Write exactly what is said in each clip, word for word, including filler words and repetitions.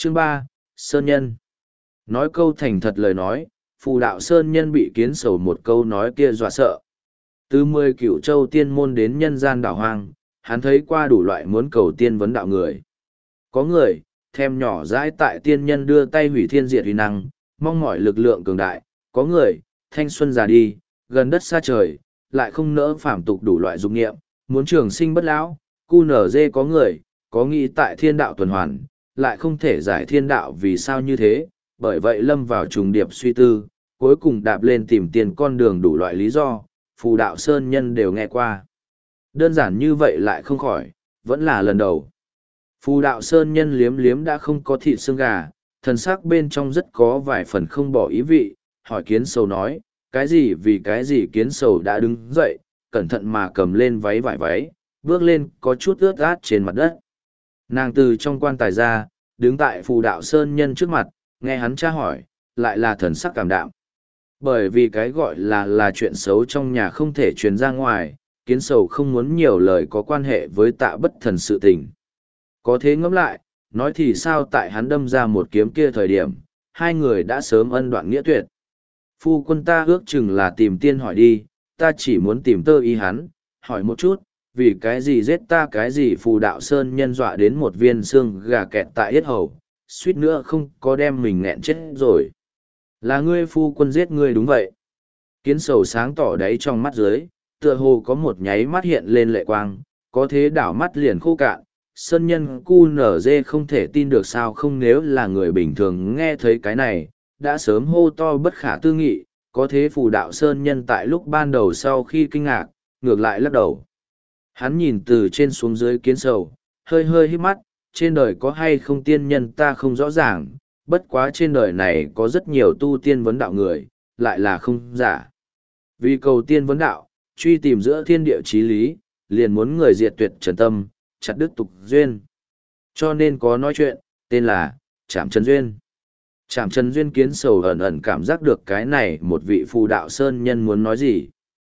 Chương ba, Sơn Nhân. Nói câu thành thật lời nói, phù đạo Sơn Nhân bị kiến sầu một câu nói kia dọa sợ. Từ mười cửu châu tiên môn đến nhân gian đảo hoang, hắn thấy qua đủ loại muốn cầu tiên vấn đạo người. Có người, thèm nhỏ dãi tại tiên nhân đưa tay hủy thiên diệt uy năng, mong mỏi lực lượng cường đại. Có người, thanh xuân già đi, gần đất xa trời, lại không nỡ phàm tục đủ loại dục nghiệm, muốn trường sinh bất lão. Cu nở dê có người, có nghĩ tại thiên đạo tuần hoàn, lại không thể giải thiên đạo vì sao như thế, bởi vậy lâm vào trùng điệp suy tư, cuối cùng đạp lên tìm tiền con đường đủ loại lý do, phù đạo Sơn Nhân đều nghe qua. Đơn giản như vậy lại không khỏi, vẫn là lần đầu. Phù đạo Sơn Nhân liếm liếm đã không có thịt xương gà, thần sắc bên trong rất có vài phần không bỏ ý vị, hỏi kiến sầu nói, cái gì vì cái gì kiến sầu đã đứng dậy, cẩn thận mà cầm lên váy vải váy, bước lên có chút ướt át trên mặt đất. Nàng từ trong quan tài ra, đứng tại phù đạo Sơn Nhân trước mặt, nghe hắn tra hỏi, lại là thần sắc cảm đạm. Bởi vì cái gọi là là chuyện xấu trong nhà không thể truyền ra ngoài, kiến sầu không muốn nhiều lời có quan hệ với tạ bất thần sự tình. Có thế ngẫm lại, nói thì sao tại hắn đâm ra một kiếm kia thời điểm, hai người đã sớm ân đoạn nghĩa tuyệt. Phu quân ta ước chừng là tìm tiên hỏi đi, ta chỉ muốn tìm tơ ý hắn, hỏi một chút, vì cái gì giết ta cái gì phù đạo Sơn Nhân dọa đến một viên xương gà kẹt tại yết hầu, suýt nữa không có đem mình nghẹn chết rồi. Là ngươi phu quân giết ngươi đúng vậy. Kiến sầu sáng tỏ đáy trong mắt dưới, tựa hồ có một nháy mắt hiện lên lệ quang, có thế đảo mắt liền khô cạn. Sơn Nhân cu nở dê không thể tin được sao không, nếu là người bình thường nghe thấy cái này, đã sớm hô to bất khả tư nghị, có thế phù đạo Sơn Nhân tại lúc ban đầu sau khi kinh ngạc, ngược lại lắc đầu. Hắn nhìn từ trên xuống dưới kiến sầu, hơi hơi hít mắt, trên đời có hay không tiên nhân ta không rõ ràng, bất quá trên đời này có rất nhiều tu tiên vấn đạo người, lại là không giả. Vì cầu tiên vấn đạo, truy tìm giữa thiên địa chí lý, liền muốn người diệt tuyệt trần tâm, chặt đứt tục duyên. Cho nên có nói chuyện, tên là Trảm Trần Duyên. Trảm Trần Duyên kiến sầu ẩn ẩn cảm giác được cái này một vị phù đạo Sơn Nhân muốn nói gì.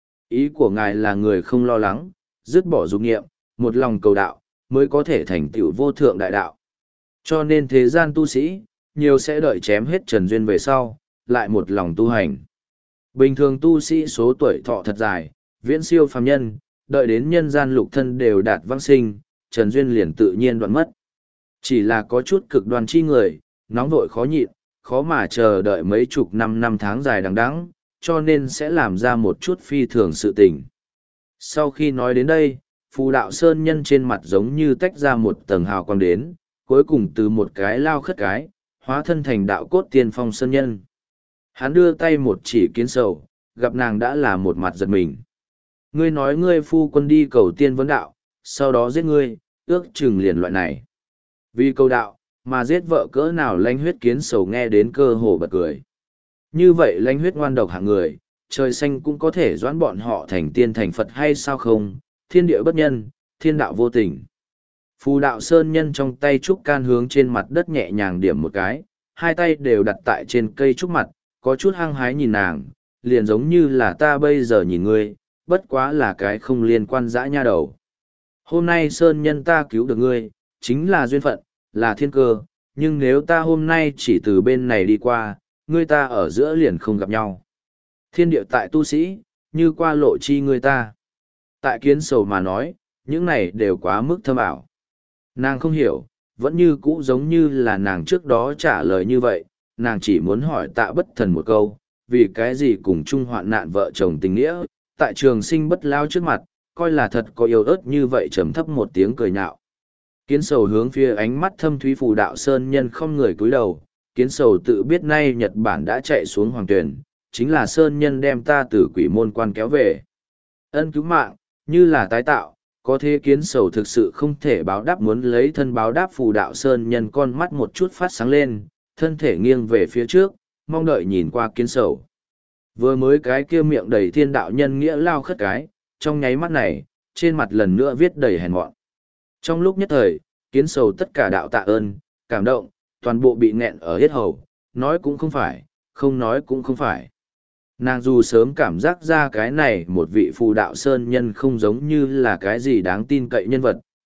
Ý của ngài là người không lo lắng, dứt bỏ dục nghiệm, một lòng cầu đạo, mới có thể thành tựu vô thượng đại đạo. Cho nên thế gian tu sĩ, nhiều sẽ đợi chém hết trần duyên về sau, lại một lòng tu hành. Bình thường tu sĩ số tuổi thọ thật dài, viễn siêu phàm nhân, đợi đến nhân gian lục thân đều đạt vãng sinh, trần duyên liền tự nhiên đoạn mất. Chỉ là có chút cực đoan chi người, nóng vội khó nhịn, khó mà chờ đợi mấy chục năm năm tháng dài đằng đẵng, cho nên sẽ làm ra một chút phi thường sự tình. Sau khi nói đến đây, phù đạo Sơn Nhân trên mặt giống như tách ra một tầng hào quang đến, cuối cùng từ một cái lao khất cái, hóa thân thành đạo cốt tiên phong Sơn Nhân. Hắn đưa tay một chỉ kiến sầu, gặp nàng đã là một mặt giật mình. Ngươi nói ngươi phu quân đi cầu tiên vấn đạo, sau đó giết ngươi, ước chừng liền loại này. Vì cầu đạo, mà giết vợ cỡ nào lanh huyết kiến sầu nghe đến cơ hồ bật cười. Như vậy lanh huyết ngoan độc hạng người, trời xanh cũng có thể doãn bọn họ thành tiên thành Phật hay sao không, thiên địa bất nhân, thiên đạo vô tình. Phù đạo Sơn Nhân trong tay trúc can hướng trên mặt đất nhẹ nhàng điểm một cái, hai tay đều đặt tại trên cây trúc mặt, có chút hăng hái nhìn nàng, liền giống như là ta bây giờ nhìn ngươi, bất quá là cái không liên quan dã nha đầu. Hôm nay Sơn Nhân ta cứu được ngươi, chính là duyên phận, là thiên cơ, nhưng nếu ta hôm nay chỉ từ bên này đi qua, ngươi ta ở giữa liền không gặp nhau. Thiên địa tại tu sĩ, như qua lộ chi ngươi ta. Tại kiến sầu mà nói, những này đều quá mức thâm ảo. Nàng không hiểu, vẫn như cũ giống như là nàng trước đó trả lời như vậy, nàng chỉ muốn hỏi tạ bất thần một câu, vì cái gì cùng chung hoạn nạn vợ chồng tình nghĩa, tại trường sinh bất lao trước mặt, coi là thật có yếu ớt như vậy trầm thấp một tiếng cười nhạo. Kiến sầu hướng phía ánh mắt thâm thúy phù đạo Sơn Nhân không người cúi đầu, kiến sầu tự biết nay Nhật Bản đã chạy xuống hoàng tuyển, chính là Sơn Nhân đem ta từ quỷ môn quan kéo về. Ân cứu mạng, như là tái tạo, có thế kiến sầu thực sự không thể báo đáp, muốn lấy thân báo đáp phù đạo Sơn Nhân con mắt một chút phát sáng lên, thân thể nghiêng về phía trước, mong đợi nhìn qua kiến sầu. Vừa mới cái kia miệng đầy thiên đạo nhân nghĩa lao khất cái, trong nháy mắt này, trên mặt lần nữa viết đầy hèn mọn. Trong lúc nhất thời, kiến sầu tất cả đạo tạ ơn, cảm động, toàn bộ bị nghẹn ở hết hầu, nói cũng không phải, không nói cũng không phải. Nàng dù sớm cảm giác ra cái này một vị phù đạo Sơn Nhân không giống như là cái gì đáng tin cậy nhân vật,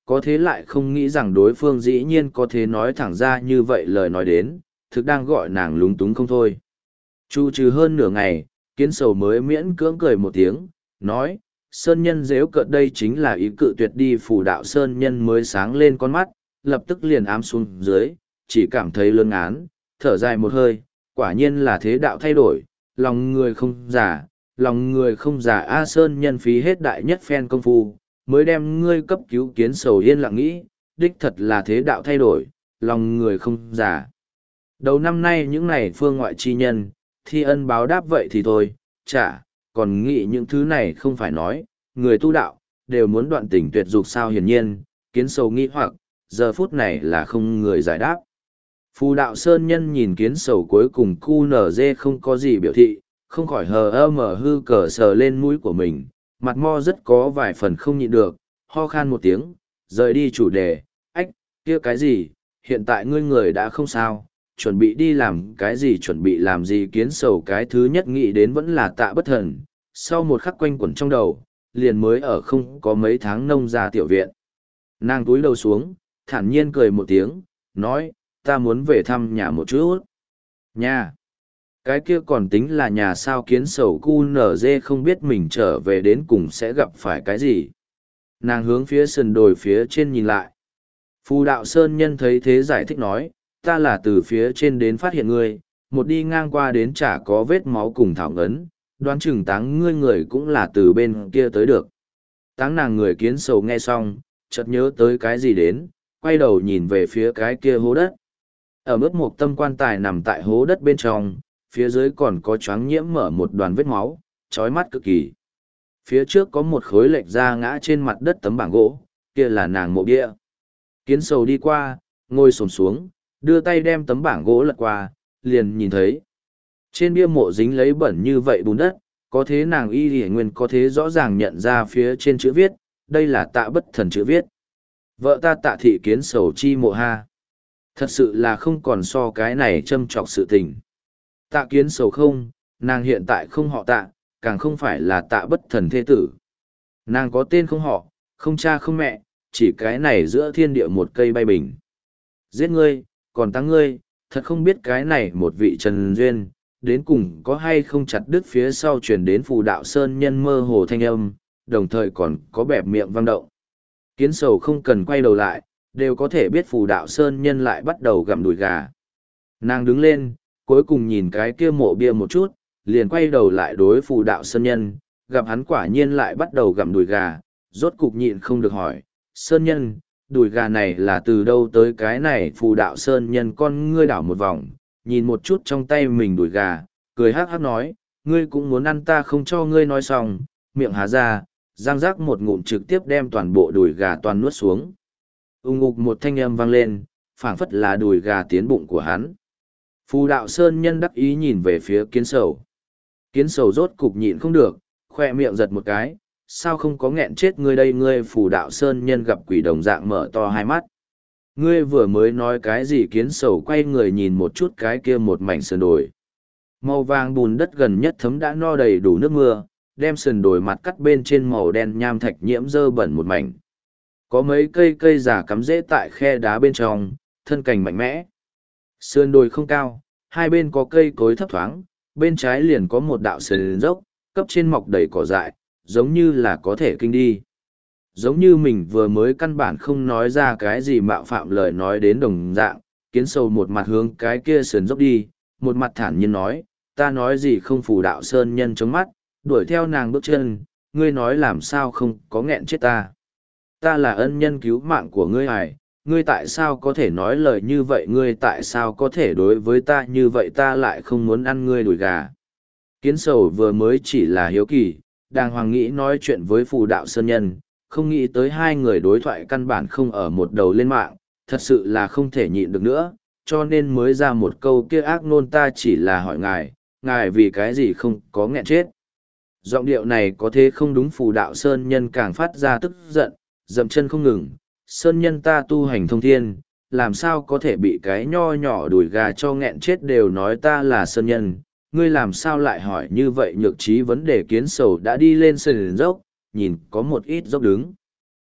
có thế lại không nghĩ rằng đối phương dĩ nhiên có thể nói thẳng ra như vậy lời nói đến, thực đang gọi nàng lúng túng không thôi. Chu trừ hơn nửa ngày, kiến sầu mới miễn cưỡng cười một tiếng, nói, Sơn Nhân dếu cợt đây chính là ý cự tuyệt đi phù đạo Sơn Nhân mới sáng lên con mắt, lập tức liền ám xuống dưới, chỉ cảm thấy lơn ngán, thở dài một hơi, quả nhiên là thế đạo thay đổi, lòng người không giả, lòng người không giả A Sơn Nhân phí hết đại nhất phen công phu, mới đem ngươi cấp cứu kiến sầu yên lặng nghĩ, đích thật là thế đạo thay đổi, lòng người không giả. Đầu năm nay những này phương ngoại chi nhân, thi ân báo đáp vậy thì thôi, chả, còn nghĩ những thứ này không phải nói, người tu đạo, đều muốn đoạn tình tuyệt dục sao hiển nhiên, kiến sầu nghi hoặc, giờ phút này là không người giải đáp. Phù đạo sơn nhân nhìn kiến sầu cuối cùng cu nở dê không có gì biểu thị, không khỏi hờ ơ mở hư cờ sờ lên mũi của mình, mặt mo rất có vài phần không nhịn được, ho khan một tiếng, rời đi chủ đề, ách, kia cái gì, hiện tại ngươi người đã không sao, chuẩn bị đi làm cái gì chuẩn bị làm gì kiến sầu cái thứ nhất nghĩ đến vẫn là tạ bất thần, sau một khắc quanh quẩn trong đầu, liền mới ở không có mấy tháng nông ra tiểu viện. Nàng túi đầu xuống, thản nhiên cười một tiếng, nói, ta muốn về thăm nhà một chút. Nhà! Cái kia còn tính là nhà sao kiến sầu cu nở dê không biết mình trở về đến cùng sẽ gặp phải cái gì. Nàng hướng phía sườn đồi phía trên nhìn lại. Phù đạo sơn nhân thấy thế giải thích nói, ta là từ phía trên đến phát hiện ngươi, một đi ngang qua đến chả có vết máu cùng thảo ngấn, đoán chừng táng ngươi người cũng là từ bên kia tới được. Táng nàng người kiến sầu nghe xong, chợt nhớ tới cái gì đến, quay đầu nhìn về phía cái kia hố đất. Ở mức một tâm quan tài nằm tại hố đất bên trong, phía dưới còn có choáng nhiễm mở một đoàn vết máu, chói mắt cực kỳ. Phía trước có một khối lệch ra ngã trên mặt đất tấm bảng gỗ, kia là nàng mộ bia. Kiến sầu đi qua, ngồi xổm xuống, đưa tay đem tấm bảng gỗ lật qua, liền nhìn thấy. Trên bia mộ dính lấy bẩn như vậy bùn đất, có thế nàng y lì nguyên có thế rõ ràng nhận ra phía trên chữ viết, đây là tạ bất thần chữ viết. Vợ ta tạ thị kiến sầu chi mộ ha. Thật sự là không còn so cái này châm trọc sự tình. Tạ kiến sầu không, nàng hiện tại không họ tạ, càng không phải là tạ bất thần thế tử. Nàng có tên không họ, không cha không mẹ, chỉ cái này giữa thiên địa một cây bay bình. Giết ngươi, còn tăng ngươi, thật không biết cái này một vị trần duyên, đến cùng có hay không chặt đứt phía sau truyền đến phù đạo sơn nhân mơ hồ thanh âm, đồng thời còn có bẹp miệng vang động. Kiến sầu không cần quay đầu lại, đều có thể biết phù đạo sơn nhân lại bắt đầu gặm đùi gà. Nàng đứng lên, cuối cùng nhìn cái kia mộ bia một chút, liền quay đầu lại đối phù đạo sơn nhân, gặp hắn quả nhiên lại bắt đầu gặm đùi gà, rốt cục nhịn không được hỏi, sơn nhân, đùi gà này là từ đâu tới cái này phù đạo sơn nhân con ngươi đảo một vòng, nhìn một chút trong tay mình đùi gà, cười hát hát nói, ngươi cũng muốn ăn ta không cho ngươi nói xong, miệng há ra, giang rác một ngụm trực tiếp đem toàn bộ đùi gà toàn nuốt xuống. Ung ục một thanh âm vang lên, phảng phất là đùi gà tiến bụng của hắn. Phù đạo sơn nhân đắc ý nhìn về phía kiến sầu. Kiến sầu rốt cục nhịn không được, khoe miệng giật một cái, sao không có nghẹn chết ngươi đây ngươi phù đạo sơn nhân gặp quỷ đồng dạng mở to hai mắt. Ngươi vừa mới nói cái gì kiến sầu quay người nhìn một chút cái kia một mảnh sườn đồi. Màu vàng bùn đất gần nhất thấm đã no đầy đủ nước mưa, đem sườn đồi mặt cắt bên trên màu đen nham thạch nhiễm dơ bẩn một mảnh. Có mấy cây cây già cắm rễ tại khe đá bên trong, thân cành mạnh mẽ. Sườn đồi không cao, hai bên có cây cối thấp thoáng, bên trái liền có một đạo sườn dốc, cấp trên mọc đầy cỏ dại, giống như là có thể kinh đi. Giống như mình vừa mới căn bản không nói ra cái gì mạo phạm lời nói đến đồng dạng, kiến sầu một mặt hướng cái kia sườn dốc đi, một mặt thản nhiên nói, ta nói gì không phù đạo sơn nhân chống mắt, đuổi theo nàng bước chân, ngươi nói làm sao không có nghẹn chết ta. Ta là ân nhân cứu mạng của ngươi ải, ngươi tại sao có thể nói lời như vậy, ngươi tại sao có thể đối với ta như vậy, ta lại không muốn ăn ngươi đùi gà. Kiến sầu vừa mới chỉ là hiếu kỳ, đàng hoàng nghĩ nói chuyện với phù đạo sơn nhân, không nghĩ tới hai người đối thoại căn bản không ở một đầu lên mạng, thật sự là không thể nhịn được nữa, cho nên mới ra một câu kia ác nôn, ta chỉ là hỏi ngài, ngài vì cái gì không có nghẹn chết. Giọng điệu này có thế không đúng, phù đạo sơn nhân càng phát ra tức giận, dậm chân không ngừng, sơn nhân ta tu hành thông thiên, làm sao có thể bị cái nho nhỏ đùi gà cho nghẹn chết, đều nói ta là sơn nhân, ngươi làm sao lại hỏi như vậy. Nhược trí vấn đề kiến sầu đã đi lên sườn dốc, nhìn có một ít dốc đứng.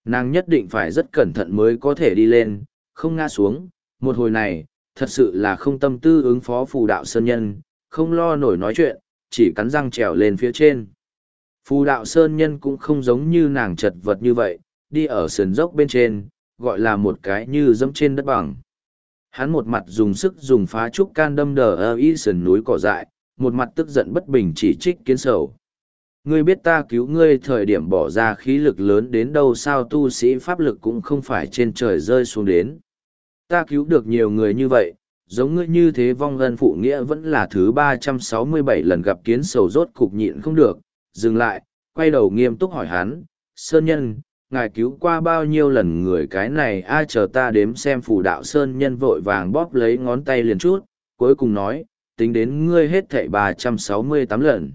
Nàng nhất định phải rất cẩn thận mới có thể đi lên, không ngã xuống. Một hồi này, thật sự là không tâm tư ứng phó phù đạo sơn nhân, không lo nổi nói chuyện, chỉ cắn răng trèo lên phía trên. Phù đạo sơn nhân cũng không giống như nàng chật vật như vậy, đi ở sườn dốc bên trên, gọi là một cái như dẫm trên đất bằng. Hắn một mặt dùng sức dùng phá trúc can đâm đờ ơ y sườn núi cỏ dại, một mặt tức giận bất bình chỉ trích kiến sầu. Ngươi biết ta cứu ngươi thời điểm bỏ ra khí lực lớn đến đâu sao, tu sĩ pháp lực cũng không phải trên trời rơi xuống đến. Ta cứu được nhiều người như vậy, giống ngươi như thế vong ân phụ nghĩa vẫn là thứ ba trăm sáu mươi bảy lần gặp kiến sầu rốt cục nhịn không được, dừng lại, quay đầu nghiêm túc hỏi hắn, Sơn Nhân, ngài cứu qua bao nhiêu lần người cái này ai chờ ta đếm xem. Phù đạo Sơn Nhân vội vàng bóp lấy ngón tay liền chút, cuối cùng nói, tính đến ngươi hết thảy ba trăm sáu mươi tám lần.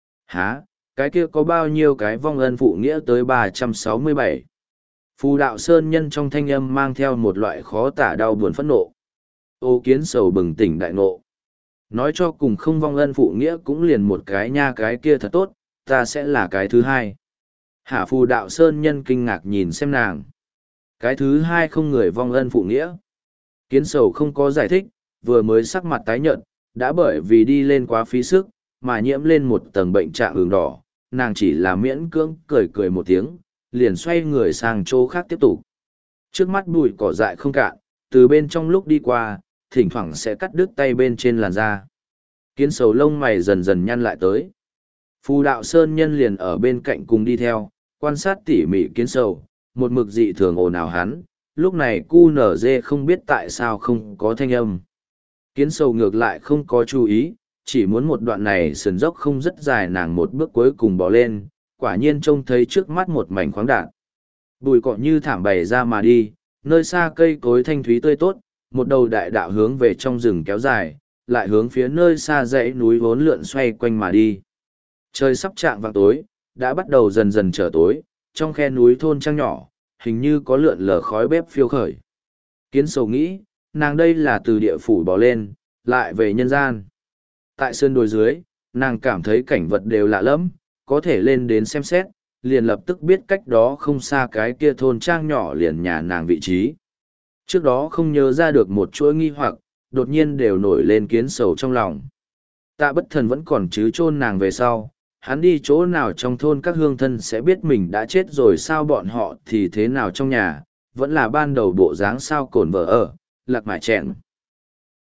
Hả, cái kia có bao nhiêu cái vong ân phụ nghĩa tới ba trăm sáu mươi bảy? Phù đạo Sơn Nhân trong thanh âm mang theo một loại khó tả đau buồn phẫn nộ. Ô kiến sầu bừng tỉnh đại ngộ. Nói cho cùng không vong ân phụ nghĩa cũng liền một cái nha, cái kia thật tốt, ta sẽ là cái thứ hai. Hả? Phù đạo Sơn Nhân kinh ngạc nhìn xem nàng. Cái thứ hai không người vong ân phụ nghĩa. Kiến sầu không có giải thích, vừa mới sắc mặt tái nhợt, đã bởi vì đi lên quá phí sức, mà nhiễm lên một tầng bệnh trạng ửng đỏ, nàng chỉ là miễn cưỡng cười cười một tiếng, liền xoay người sang chỗ khác tiếp tục. Trước mắt bụi cỏ dại không cạn, từ bên trong lúc đi qua, thỉnh thoảng sẽ cắt đứt tay bên trên làn da. Kiến sầu lông mày dần dần nhăn lại tới. Phù đạo Sơn Nhân liền ở bên cạnh cùng đi theo, quan sát tỉ mỉ kiến sầu, một mực dị thường ồn ào hắn, lúc này cu nở dê không biết tại sao không có thanh âm. Kiến sầu ngược lại không có chú ý, chỉ muốn một đoạn này sườn dốc không rất dài, nàng một bước cuối cùng bỏ lên, quả nhiên trông thấy trước mắt một mảnh khoáng đạn. Bùi cỏ như thảm bày ra mà đi, nơi xa cây cối thanh thúy tươi tốt, một đầu đại đạo hướng về trong rừng kéo dài, lại hướng phía nơi xa dãy núi vốn lượn xoay quanh mà đi. Trời sắp chạng vào tối, đã bắt đầu dần dần trở tối, trong khe núi thôn trang nhỏ, hình như có lượn lờ khói bếp phiêu khởi. Kiến sầu nghĩ, nàng đây là từ địa phủ bỏ lên, lại về nhân gian. Tại sơn đồi dưới, nàng cảm thấy cảnh vật đều lạ lẫm, có thể lên đến xem xét, liền lập tức biết cách đó không xa cái kia thôn trang nhỏ liền nhà nàng vị trí. Trước đó không nhớ ra được một chuỗi nghi hoặc, đột nhiên đều nổi lên kiến sầu trong lòng. Tạ Bất Thần vẫn còn chứ chôn nàng về sau, hắn đi chỗ nào trong thôn các hương thân sẽ biết mình đã chết rồi sao, bọn họ thì thế nào trong nhà, vẫn là ban đầu bộ dáng sao cồn vợ ở, lạc mải chẹn.